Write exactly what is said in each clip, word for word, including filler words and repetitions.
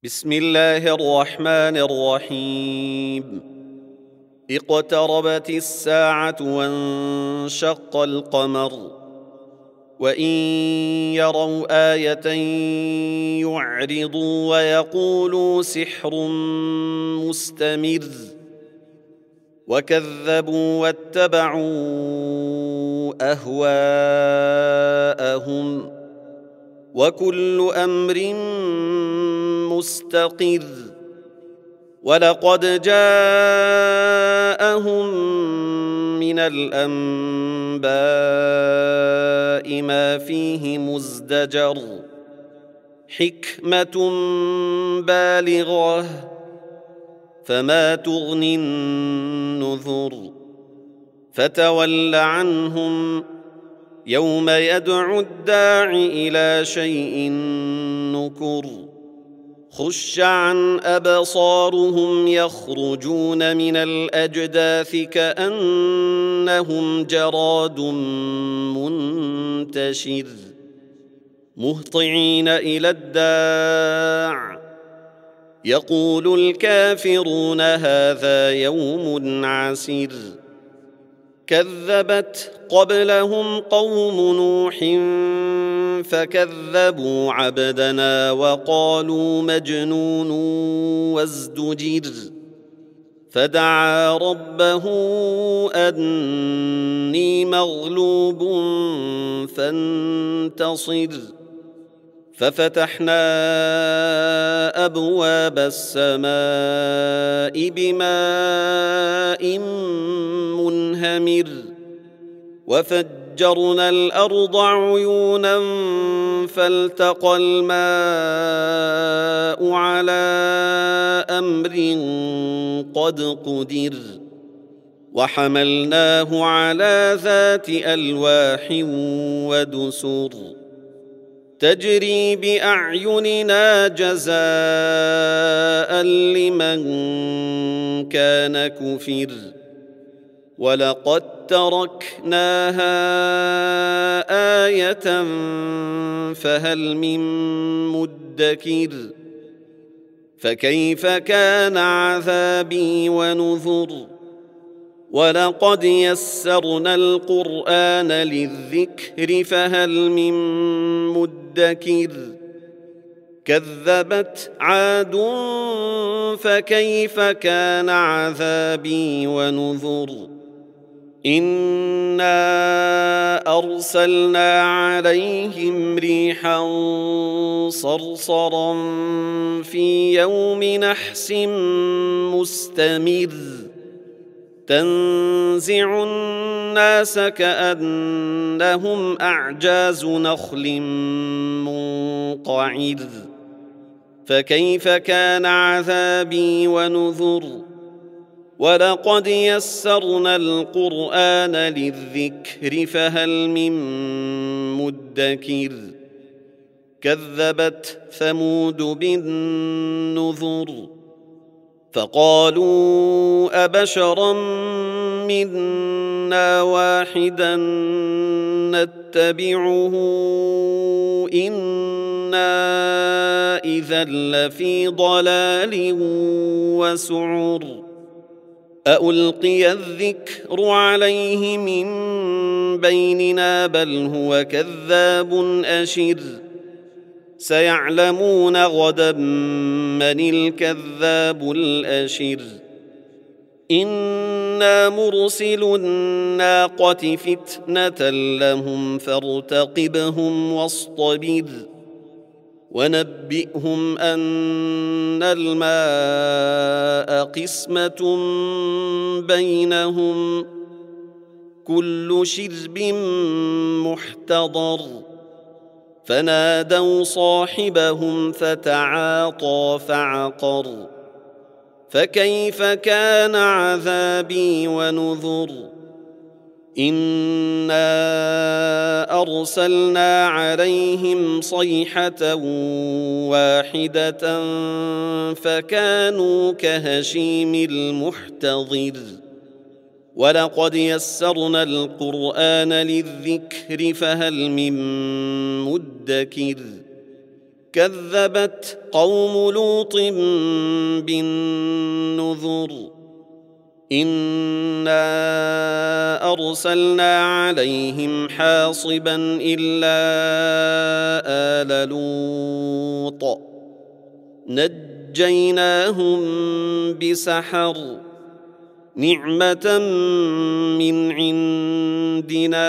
بسم الله الرحمن الرحيم. اقتربت الساعة وانشق القمر وإن يروا آية يعرضوا ويقولوا سحر مستمر وكذبوا واتبعوا أهواءهم وكل أمر مستقر ولقد جاءهم من الأنباء ما فيه مزدجر حكمة بالغة فما تغني النذر فتول عنهم يوم يدعو الداع إلى شيء نكر خش عن أبصارهم يخرجون من الأجداث كأنهم جراد منتشر مهطعين إلى الداع يقول الكافرون هذا يوم عسير كذبت قبلهم قوم نوح فكذبوا عبدنا وقالوا مجنون وازدجر فدعا ربه أني مغلوب فانتصر ففتحنا أبواب السماء بماء منهمر وفجرنا الأرض عيونا فالتقى الماء على أمر قد قدر وحملناه على ذات ألواح ودسر تجري بأعيننا جزاء لمن كان كفر ولقد تركناها آية فهل من مدكر فكيف كان عذابي ونذر ولقد يسرنا القرآن للذكر فهل من مدكر كذبت عاد فكيف كان عذابي ونذر إنا أرسلنا عليهم ريحا صرصرا في يوم نحس مستمر تنزع الناس كأنهم أعجاز نخل منقعر فكيف كان عذابي ونذر ولقد يسرنا القرآن للذكر فهل من مدكر كذبت ثمود بالنذر فقالوا أبشرا منا واحدا نتبعه إنا إذا لفي ضلال وسعر أألقي الذكر عليه من بيننا بل هو كذاب أشر سيعلمون غدا من الكذاب الأشر إنا مرسل الناقة فتنة لهم فارتقبهم واصطبر ونبئهم أن الماء قسمة بينهم كل شرب محتضر فنادوا صاحبهم فتعاطى فعقر فكيف كان عذابي ونذر إنا أرسلنا عليهم صيحة واحدة فكانوا كهشيم المحتضر ولقد يسرنا القرآن للذكر فهل من مدكر كذبت قوم لوط بالنذر إنا أرسلنا عليهم حاصبا إلا آل لوط نجيناهم بسحر نعمة من عندنا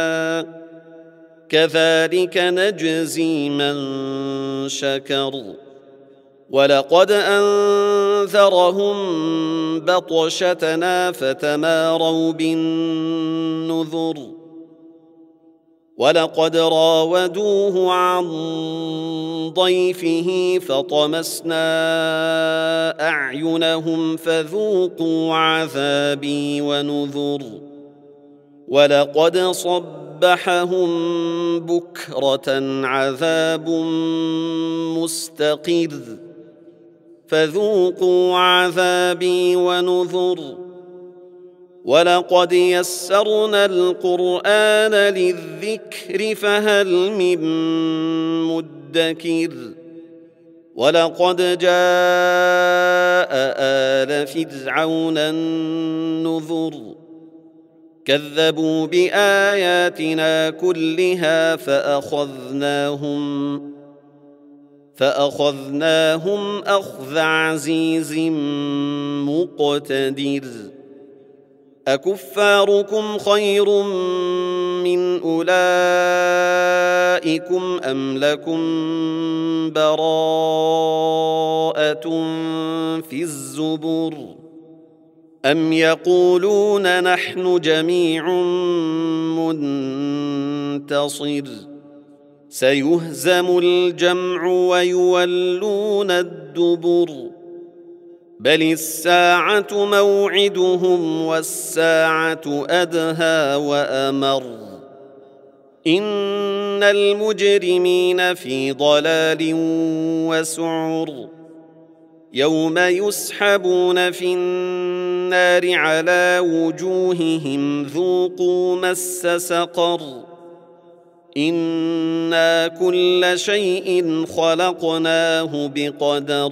كذلك نجزي من شكر ولقد أنذرهم بطشتنا فتماروا بالنذر ولقد راودوه عن ضيفه فطمسنا أعينهم فذوقوا عذابي ونذر ولقد صبحهم بكرة عذاب مستقر فذوقوا عذابي ونذر ولقد يسرنا القرآن للذكر فهل من مدكر ولقد جاء آل فرعون النذر كذبوا بآياتنا كلها فأخذناهم فأخذناهم أخذ عزيز مقتدر أكفاركم خير من أولئكم أم لكم براءة في الزبر أم يقولون نحن جميع منتصر سيهزم الجمع ويولون الدبر بل الساعة موعدهم والساعة أدهى وأمر إن المجرمين في ضلال وسعر يوم يسحبون في النار على وجوههم ذوقوا مس سقر إنا كل شيء خلقناه بقدر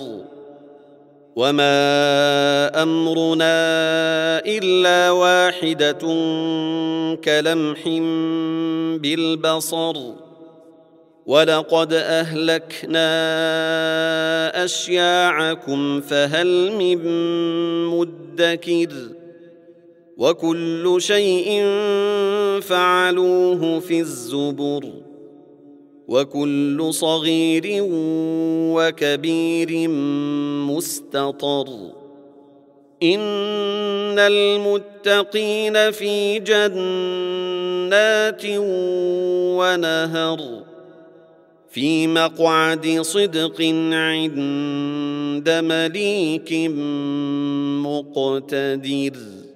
وما أمرنا إلا واحدة كلمح بالبصر ولقد أهلكنا أشياعكم فهل من مدكر وكل شيء فعلوه في الزبر وكل صغير وكبير مستطر إن المتقين في جنات ونهر في مقعد صدق عند مليك مقتدر.